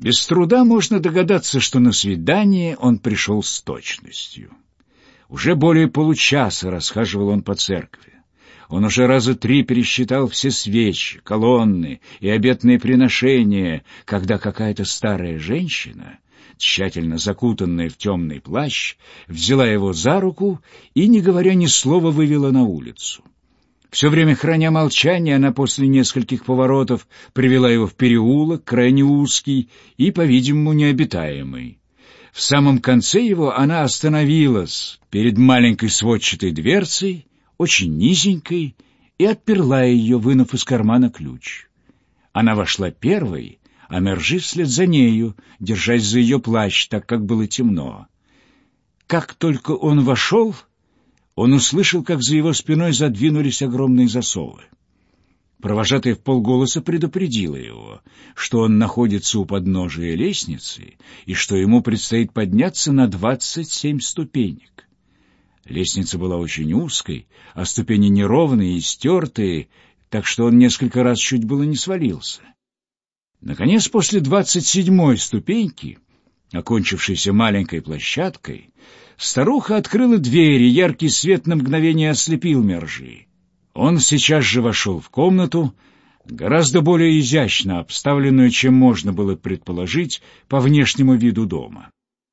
Без труда можно догадаться, что на свидание он пришел с точностью. Уже более получаса расхаживал он по церкви. Он уже раза 3 пересчитал все свечи, колонны и обетные приношения, когда какая-то старая женщина, тщательно закутанная в темный плащ, взяла его за руку и, не говоря ни слова, вывела на улицу. Все время храня молчание, она после нескольких поворотов привела его в переулок, крайне узкий и, по-видимому, необитаемый. В самом конце его она остановилась перед маленькой сводчатой дверцей, очень низенькой, и отперла ее, вынув из кармана ключ. Она вошла первой, а Мержи вслед за нею, держась за ее плащ, так как было темно. Как только он вошел, он услышал, как за его спиной задвинулись огромные засовы. Провожатая вполголоса предупредила его, что он находится у подножия лестницы и что ему предстоит подняться на 27 ступенек. Лестница была очень узкой, а ступени неровные и стертые, так что он несколько раз чуть было не свалился. Наконец, после 27-й ступеньки, окончившейся маленькой площадкой, старуха открыла дверь, и яркий свет на мгновение ослепил Мержи. Он сейчас же вошел в комнату, гораздо более изящно обставленную, чем можно было предположить по внешнему виду дома.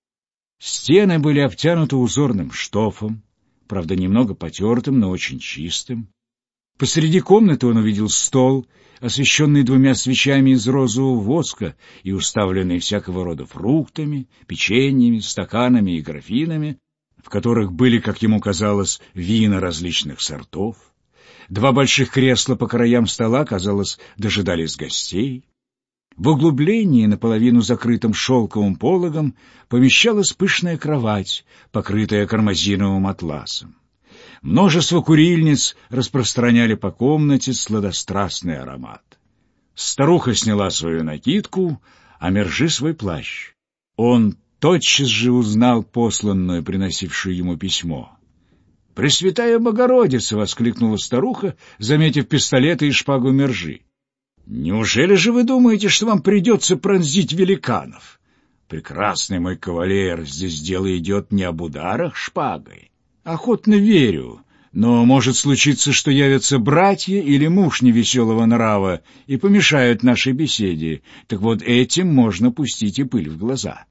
Стены были обтянуты узорным штофом, правда, немного потертым, но очень чистым. Посреди комнаты он увидел стол, освещенный 2 свечами из розового воска и уставленный всякого рода фруктами, печеньями, стаканами и графинами, в которых были, как ему казалось, вина различных сортов. 2 больших кресла по краям стола, казалось, дожидались гостей. В углублении, наполовину закрытым шелковым пологом, помещалась пышная кровать, покрытая кармазиновым атласом. Множество курильниц распространяли по комнате сладострастный аромат. Старуха сняла свою накидку, а Мержи свой плащ. Он тотчас же узнал посланную, приносившую ему письмо. «Пресвятая Богородица!» — воскликнула старуха, заметив пистолеты и шпагу Мержи. «Неужели же вы думаете, что вам придется пронзить великанов? Прекрасный мой кавалер, здесь дело идет не об ударах шпагой. Охотно верю, но может случиться, что явятся братья или муж невеселого нрава и помешают нашей беседе. Так вот этим можно пустить и пыль в глаза.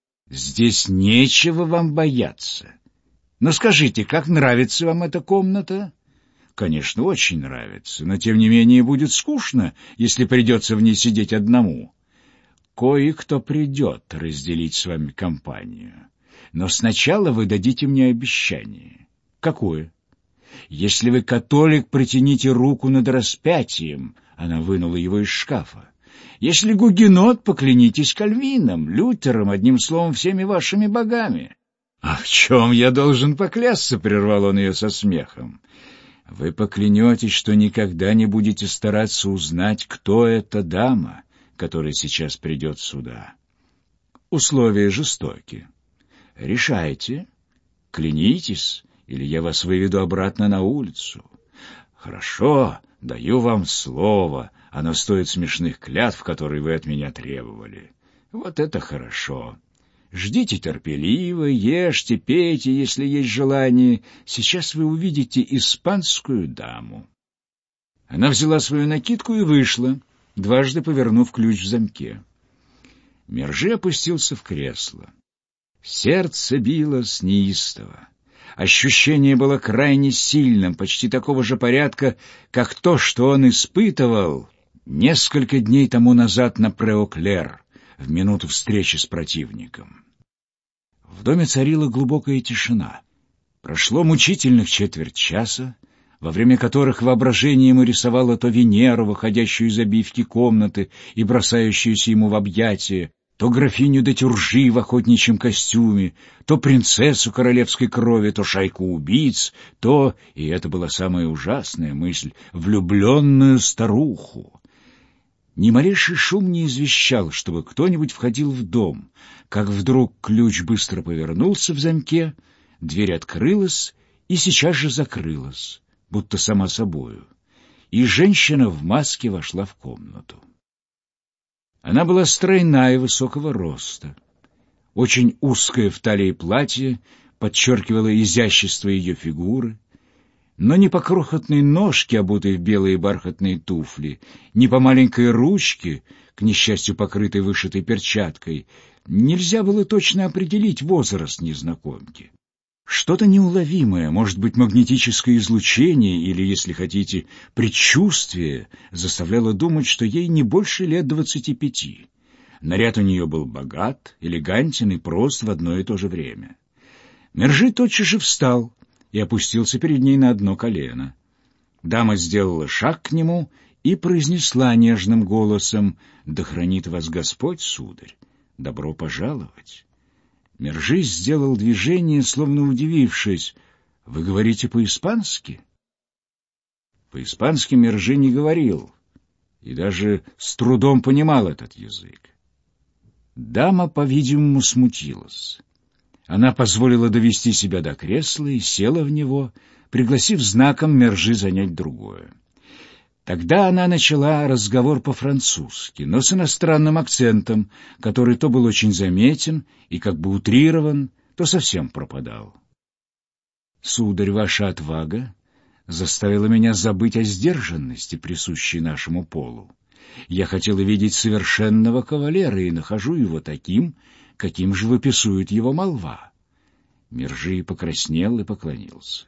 Здесь нечего вам бояться. Но скажите, как нравится вам эта комната?» «Конечно, очень нравится, но тем не менее будет скучно, если придется в ней сидеть одному. Кое-кто придет разделить с вами компанию. Но сначала вы дадите мне обещание». «Какое?» «Если вы католик, протяните руку над распятием». Она вынула его из шкафа. «Если гугенот, поклянитесь Кальвином, Лютером, одним словом, всеми вашими богами». «А в чем я должен поклясться?» — прервал он ее со смехом. «Вы поклянетесь, что никогда не будете стараться узнать, кто эта дама, которая сейчас придет сюда. Условия жестоки. Решайте, клянитесь, или я вас выведу обратно на улицу. Хорошо, даю вам слово, оно стоит смешных клятв, которые вы от меня требовали. Вот это хорошо. Ждите терпеливо, ешьте, пейте, если есть желание. Сейчас вы увидите испанскую даму». Она взяла свою накидку и вышла, дважды повернув ключ в замке. Мержи опустился в кресло. Сердце билось неистово. Ощущение было крайне сильным, почти такого же порядка, как то, что он испытывал несколько дней тому назад на Преоклер, в минуту встречи с противником. В доме царила глубокая тишина. Прошло мучительных 1/4 часа, во время которых воображение ему рисовало то Венеру, выходящую из обивки комнаты и бросающуюся ему в объятия, то графиню де Тюржи в охотничьем костюме, то принцессу королевской крови, то шайку убийц, то, и это была самая ужасная мысль, влюбленную старуху. Ни малейший шум не извещал, чтобы кто-нибудь входил в дом, как вдруг ключ быстро повернулся в замке, дверь открылась и сейчас же закрылась, будто сама собою, и женщина в маске вошла в комнату. Она была стройна и высокого роста. Очень узкое в талии платье подчеркивало изящество ее фигуры, но ни по крохотной ножке, обутой в белые бархатные туфли, ни по маленькой ручке, к несчастью покрытой вышитой перчаткой, нельзя было точно определить возраст незнакомки. Что-то неуловимое, может быть, магнетическое излучение или, если хотите, предчувствие, заставляло думать, что ей не больше лет 25. Наряд у нее был богат, элегантен и прост в одно и то же время. Мержи тотчас же встал и опустился перед ней на одно колено. Дама сделала шаг к нему и произнесла нежным голосом: «Да хранит вас Господь, сударь! Добро пожаловать!» Мержи сделал движение, словно удивившись. «Вы говорите по-испански?» По-испански Мержи не говорил и даже с трудом понимал этот язык. Дама, по-видимому, смутилась. Она позволила довести себя до кресла и села в него, пригласив знаком Мержи занять другое. Тогда она начала разговор по-французски, но с иностранным акцентом, который то был очень заметен и как бы утрирован, то совсем пропадал. «Сударь, ваша отвага заставила меня забыть о сдержанности, присущей нашему полу. Я хотела видеть совершенного кавалера и нахожу его таким, каким же выписует его молва». Мержи покраснел и поклонился.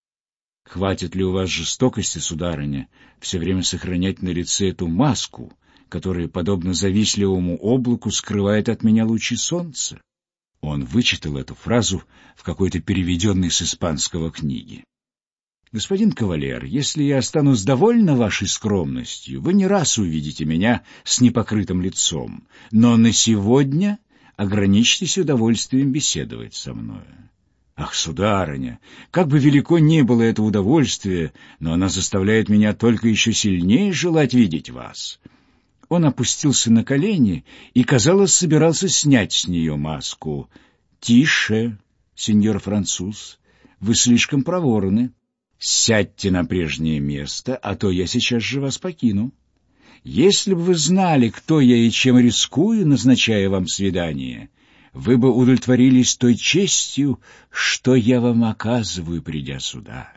«Хватит ли у вас жестокости, сударыня, все время сохранять на лице эту маску, которая, подобно завистливому облаку, скрывает от меня лучи солнца?» Он вычитал эту фразу в какой-то переведенной с испанского книги. «Господин кавалер, если я останусь довольна вашей скромностью, вы не раз увидите меня с непокрытым лицом, но на сегодня ограничьтесь удовольствием беседовать со мною». «Ах, сударыня, как бы велико ни было это удовольствие, но оно заставляет меня только еще сильнее желать видеть вас». Он опустился на колени и, казалось, собирался снять с нее маску. «Тише, сеньор француз, вы слишком проворны. Сядьте на прежнее место, а то я сейчас же вас покину. Если бы вы знали, кто я и чем рискую, назначая вам свидание, вы бы удовлетворились той честью, что я вам оказываю, придя сюда.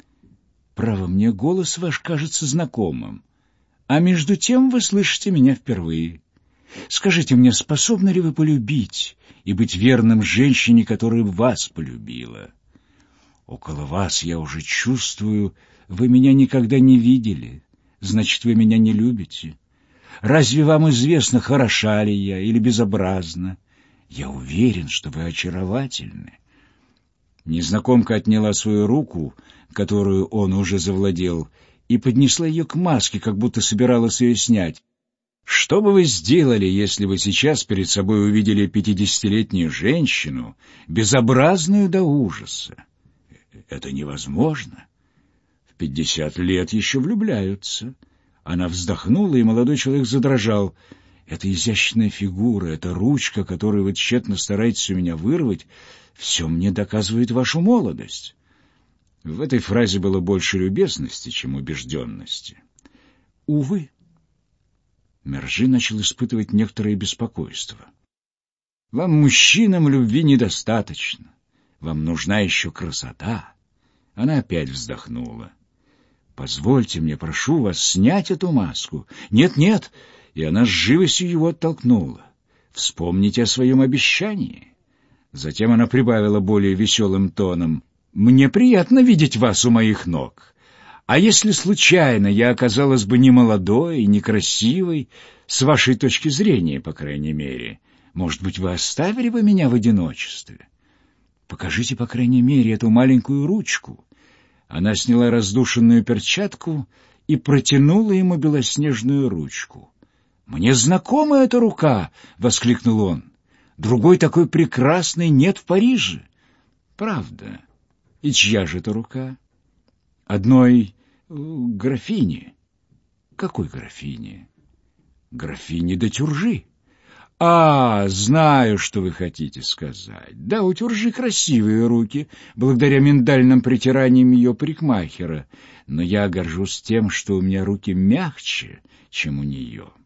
Право, мне голос ваш кажется знакомым, а между тем вы слышите меня впервые. Скажите мне, способны ли вы полюбить и быть верным женщине, которая вас полюбила? Около вас я уже чувствую, вы меня никогда не видели, значит, вы меня не любите. Разве вам известно, хороша ли я или безобразна? Я уверен, что вы очаровательны». Незнакомка отняла свою руку, которую он уже завладел, и поднесла ее к маске, как будто собиралась ее снять. «Что бы вы сделали, если бы сейчас перед собой увидели 50-летнюю женщину, безобразную до ужаса? Это невозможно. В 50 лет еще влюбляются». Она вздохнула, и молодой человек задрожал. «Эта изящная фигура, эта ручка, которую вы тщетно стараетесь у меня вырвать, все мне доказывает вашу молодость». В этой фразе было больше любезности, чем убежденности. «Увы». Мержи начал испытывать некоторое беспокойство. «Вам, мужчинам, любви недостаточно. Вам нужна еще красота». Она опять вздохнула. «Позвольте мне, прошу вас, снять эту маску». «Нет, нет!» И она с живостью его оттолкнула. «Вспомните о своем обещании». Затем она прибавила более веселым тоном: «Мне приятно видеть вас у моих ног. А если случайно я оказалась бы не молодой и некрасивой, с вашей точки зрения, по крайней мере, может быть, вы оставили бы меня в одиночестве? Покажите, по крайней мере, эту маленькую ручку». Она сняла раздушенную перчатку и протянула ему белоснежную ручку. «Мне знакома эта рука!» — воскликнул он. «Другой такой прекрасной нет в Париже». «Правда. И чья же это рука?» «Одной графини». «Какой графини?» «Графини де Тюржи». «А, знаю, что вы хотите сказать. Да, у Тюржи красивые руки, благодаря миндальным притираниям ее парикмахера, но я горжусь тем, что у меня руки мягче, чем у нее».